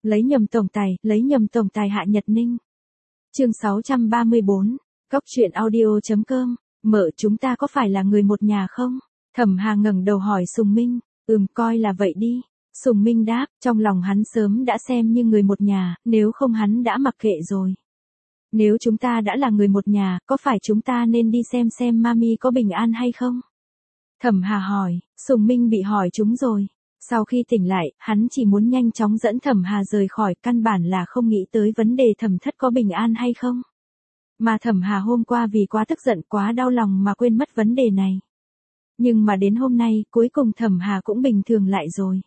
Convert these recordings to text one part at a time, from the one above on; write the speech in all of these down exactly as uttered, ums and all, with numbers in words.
Lấy nhầm tổng tài, lấy nhầm tổng tài Hạ Nhật Ninh. Chương sáu trăm ba mươi bốn, Cóc truyện audio chấm com, mợ chúng ta có phải là người một nhà không? Thẩm Hà ngẩng đầu hỏi Sùng Minh, ừm coi là vậy đi. Sùng Minh đáp, trong lòng hắn sớm đã xem như người một nhà, nếu không hắn đã mặc kệ rồi. Nếu chúng ta đã là người một nhà, có phải chúng ta nên đi xem xem mami có bình an hay không? Thẩm Hà hỏi, Sùng Minh bị hỏi chúng rồi. Sau khi tỉnh lại, hắn chỉ muốn nhanh chóng dẫn Thẩm Hà rời khỏi, căn bản là không nghĩ tới vấn đề Thẩm Thất có bình an hay không. Mà Thẩm Hà hôm qua vì quá tức giận quá đau lòng mà quên mất vấn đề này. Nhưng mà đến hôm nay, cuối cùng Thẩm Hà cũng bình thường lại rồi.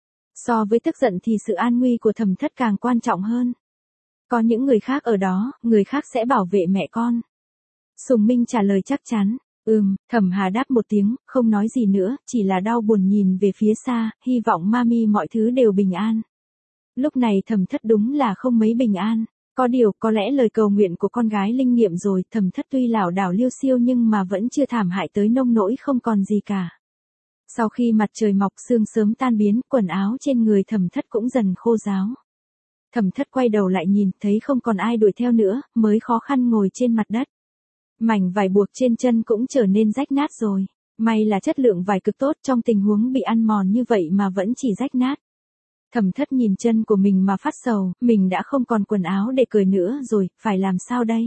So với tức giận thì sự an nguy của Thẩm Thất càng quan trọng hơn. Có những người khác ở đó, người khác sẽ bảo vệ mẹ con. Sùng Minh trả lời chắc chắn. Ừm, Thẩm Hà đáp một tiếng, không nói gì nữa, chỉ là đau buồn nhìn về phía xa, hy vọng mami mọi thứ đều bình an. Lúc này Thẩm Thất đúng là không mấy bình an. Có điều, có lẽ lời cầu nguyện của con gái linh nghiệm rồi, Thẩm Thất tuy lảo đảo liêu xiêu nhưng mà vẫn chưa thảm hại tới nông nỗi không còn gì cả. Sau khi mặt trời mọc sương sớm tan biến, quần áo trên người Thẩm Thất cũng dần khô ráo. Thẩm Thất quay đầu lại nhìn, thấy không còn ai đuổi theo nữa, mới khó khăn ngồi trên mặt đất. Mảnh vải buộc trên chân cũng trở nên rách nát rồi. May là chất lượng vải cực tốt, trong tình huống bị ăn mòn như vậy mà vẫn chỉ rách nát. Thẩm Thất nhìn chân của mình mà phát sầu, mình đã không còn quần áo để cởi nữa rồi, phải làm sao đây?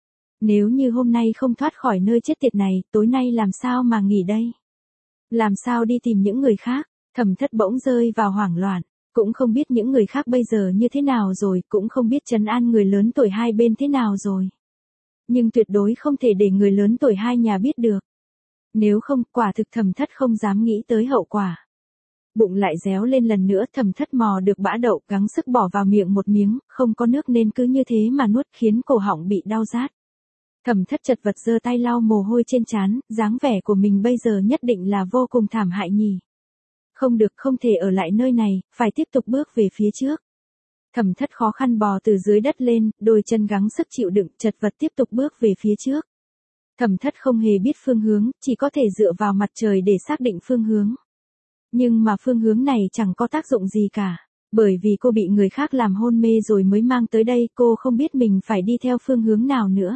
Nếu như hôm nay không thoát khỏi nơi chết tiệt này, tối nay làm sao mà nghỉ đây? Làm sao đi tìm những người khác? Thẩm Thất bỗng rơi vào hoảng loạn, cũng không biết những người khác bây giờ như thế nào rồi, cũng không biết trấn an người lớn tuổi hai bên thế nào rồi. Nhưng tuyệt đối không thể để người lớn tuổi hai nhà biết được. Nếu không, quả thực Thẩm Thất không dám nghĩ tới hậu quả. Bụng lại réo lên lần nữa, Thẩm Thất mò được bã đậu, gắng sức bỏ vào miệng một miếng, không có nước nên cứ như thế mà nuốt, khiến cổ họng bị đau rát. Thẩm Thất chật vật giơ tay lau mồ hôi trên trán, dáng vẻ của mình bây giờ nhất định là vô cùng thảm hại nhỉ. Không được, không thể ở lại nơi này, phải tiếp tục bước về phía trước. Thẩm Thất khó khăn bò từ dưới đất lên, đôi chân gắng sức chịu đựng, chật vật tiếp tục bước về phía trước. Thẩm Thất không hề biết phương hướng, chỉ có thể dựa vào mặt trời để xác định phương hướng. Nhưng mà phương hướng này chẳng có tác dụng gì cả, bởi vì cô bị người khác làm hôn mê rồi mới mang tới đây, cô không biết mình phải đi theo phương hướng nào nữa.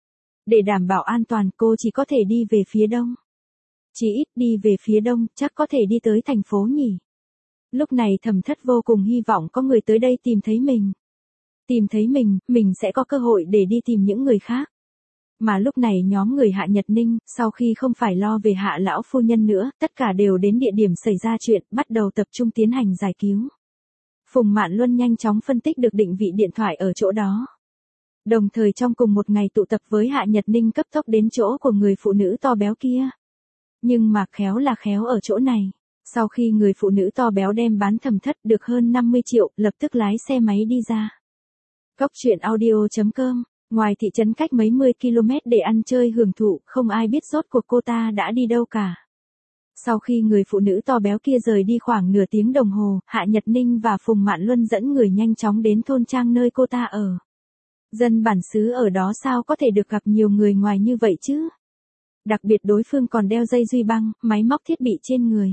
Để đảm bảo an toàn, cô chỉ có thể đi về phía đông. Chỉ ít đi về phía đông, chắc có thể đi tới thành phố nhỉ. Lúc này Thẩm Thất vô cùng hy vọng có người tới đây tìm thấy mình. Tìm thấy mình, mình sẽ có cơ hội để đi tìm những người khác. Mà lúc này nhóm người Hạ Nhật Ninh, sau khi không phải lo về Hạ lão phu nhân nữa, tất cả đều đến địa điểm xảy ra chuyện, bắt đầu tập trung tiến hành giải cứu. Phùng Mạn Luân nhanh chóng phân tích được định vị điện thoại ở chỗ đó. Đồng thời trong cùng một ngày tụ tập với Hạ Nhật Ninh cấp tốc đến chỗ của người phụ nữ to béo kia. Nhưng mà khéo là khéo ở chỗ này. Sau khi người phụ nữ to béo đem bán Thẩm Thất được hơn năm mươi triệu, lập tức lái xe máy đi ra. Cóc truyện audio chấm com, ngoài thị trấn cách mấy mươi ki lô mét để ăn chơi hưởng thụ, không ai biết rốt cuộc cô ta đã đi đâu cả. Sau khi người phụ nữ to béo kia rời đi khoảng nửa tiếng đồng hồ, Hạ Nhật Ninh và Phùng Mạn Luân dẫn người nhanh chóng đến thôn trang nơi cô ta ở. Dân bản xứ ở đó sao có thể được gặp nhiều người ngoài như vậy chứ? Đặc biệt đối phương còn đeo dây duy băng, máy móc thiết bị trên người.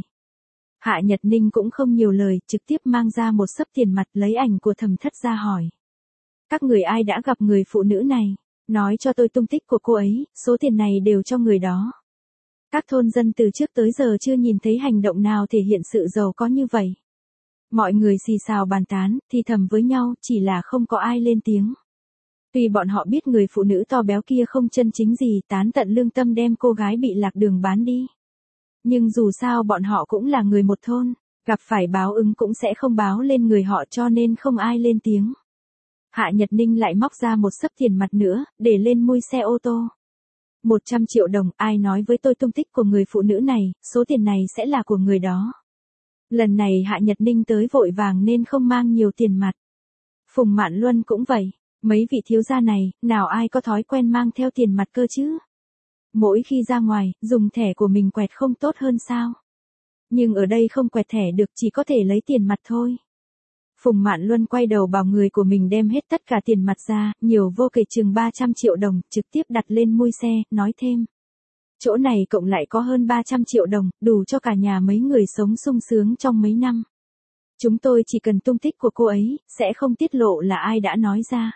Hạ Nhật Ninh cũng không nhiều lời, trực tiếp mang ra một xấp tiền mặt, lấy ảnh của Thẩm Thất ra hỏi. Các người ai đã gặp người phụ nữ này? Nói cho tôi tung tích của cô ấy, số tiền này đều cho người đó. Các thôn dân từ trước tới giờ chưa nhìn thấy hành động nào thể hiện sự giàu có như vậy. Mọi người xì xào bàn tán, thì thầm với nhau, chỉ là không có ai lên tiếng. Tuy bọn họ biết người phụ nữ to béo kia không chân chính gì, tán tận lương tâm đem cô gái bị lạc đường bán đi. Nhưng dù sao bọn họ cũng là người một thôn, gặp phải báo ứng cũng sẽ không báo lên người họ, cho nên không ai lên tiếng. Hạ Nhật Ninh lại móc ra một xấp tiền mặt nữa, để lên mui xe ô tô. một trăm triệu đồng, ai nói với tôi tung tích của người phụ nữ này, số tiền này sẽ là của người đó. Lần này Hạ Nhật Ninh tới vội vàng nên không mang nhiều tiền mặt. Phùng Mạn Luân cũng vậy, mấy vị thiếu gia này, nào ai có thói quen mang theo tiền mặt cơ chứ? Mỗi khi ra ngoài, dùng thẻ của mình quẹt không tốt hơn sao? Nhưng ở đây không quẹt thẻ được, chỉ có thể lấy tiền mặt thôi. Phùng Mạn Luân quay đầu bảo người của mình đem hết tất cả tiền mặt ra, nhiều vô kể chừng ba trăm triệu đồng, trực tiếp đặt lên mui xe, nói thêm. Chỗ này cộng lại có hơn ba trăm triệu đồng, đủ cho cả nhà mấy người sống sung sướng trong mấy năm. Chúng tôi chỉ cần tung tích của cô ấy, sẽ không tiết lộ là ai đã nói ra.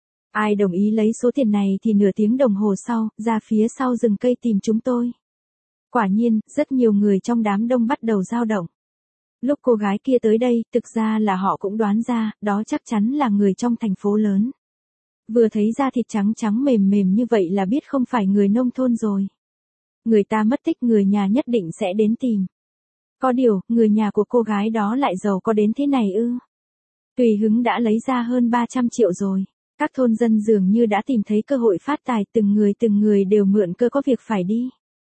Ai đồng ý lấy số tiền này thì nửa tiếng đồng hồ sau, ra phía sau rừng cây tìm chúng tôi. Quả nhiên, rất nhiều người trong đám đông bắt đầu dao động. Lúc cô gái kia tới đây, thực ra là họ cũng đoán ra, đó chắc chắn là người trong thành phố lớn. Vừa thấy da thịt trắng trắng mềm mềm như vậy là biết không phải người nông thôn rồi. Người ta mất tích người nhà nhất định sẽ đến tìm. Có điều, người nhà của cô gái đó lại giàu có đến thế này ư. Tùy hứng đã lấy ra hơn ba trăm triệu rồi. Các thôn dân dường như đã tìm thấy cơ hội phát tài, từng người từng người đều mượn cơ có việc phải đi.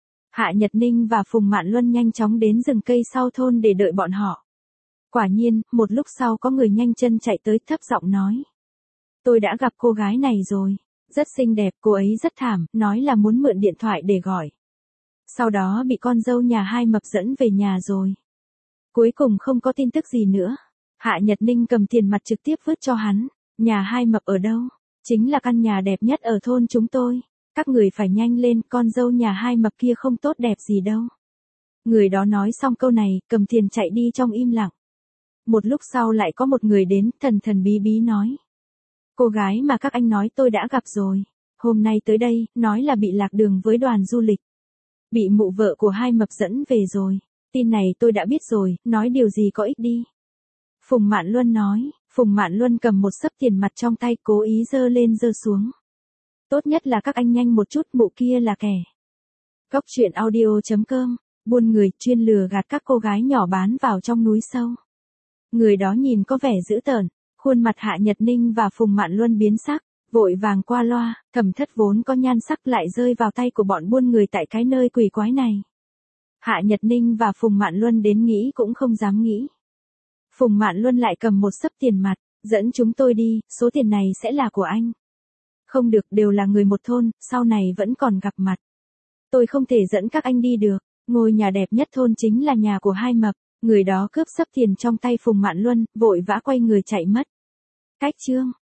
Hạ Nhật Ninh và Phùng Mạn Luân nhanh chóng đến rừng cây sau thôn để đợi bọn họ. Quả nhiên, một lúc sau có người nhanh chân chạy tới thấp giọng nói. Tôi đã gặp cô gái này rồi. Rất xinh đẹp, cô ấy rất thảm, nói là muốn mượn điện thoại để gọi. Sau đó bị con dâu nhà hai mập dẫn về nhà rồi. Cuối cùng không có tin tức gì nữa. Hạ Nhật Ninh cầm tiền mặt trực tiếp vứt cho hắn. Nhà hai mập ở đâu? Chính là căn nhà đẹp nhất ở thôn chúng tôi. Các người phải nhanh lên, con dâu nhà hai mập kia không tốt đẹp gì đâu. Người đó nói xong câu này, cầm tiền chạy đi trong im lặng. Một lúc sau lại có một người đến, thần thần bí bí nói. Cô gái mà các anh nói tôi đã gặp rồi. Hôm nay tới đây, nói là bị lạc đường với đoàn du lịch. Bị mụ vợ của hai mập dẫn về rồi. Tin này tôi đã biết rồi, nói điều gì có ích đi. Phùng Mạn Luân nói, Phùng Mạn Luân cầm một xấp tiền mặt trong tay cố ý giơ lên giơ xuống. Tốt nhất là các anh nhanh một chút, mụ kia là kẻ. Góc truyện audio chấm com, buôn người chuyên lừa gạt các cô gái nhỏ bán vào trong núi sâu. Người đó nhìn có vẻ dữ tợn, khuôn mặt Hạ Nhật Ninh và Phùng Mạn Luân biến sắc, vội vàng qua loa, Thẩm Thất vốn có nhan sắc lại rơi vào tay của bọn buôn người tại cái nơi quỷ quái này. Hạ Nhật Ninh và Phùng Mạn Luân đến nghĩ cũng không dám nghĩ. Phùng Mạn Luân lại cầm một xấp tiền mặt, dẫn chúng tôi đi, số tiền này sẽ là của anh. Không được, đều là người một thôn, sau này vẫn còn gặp mặt. Tôi không thể dẫn các anh đi được, ngôi nhà đẹp nhất thôn chính là nhà của hai mập, người đó cướp xấp tiền trong tay Phùng Mạn Luân, vội vã quay người chạy mất. Cách chương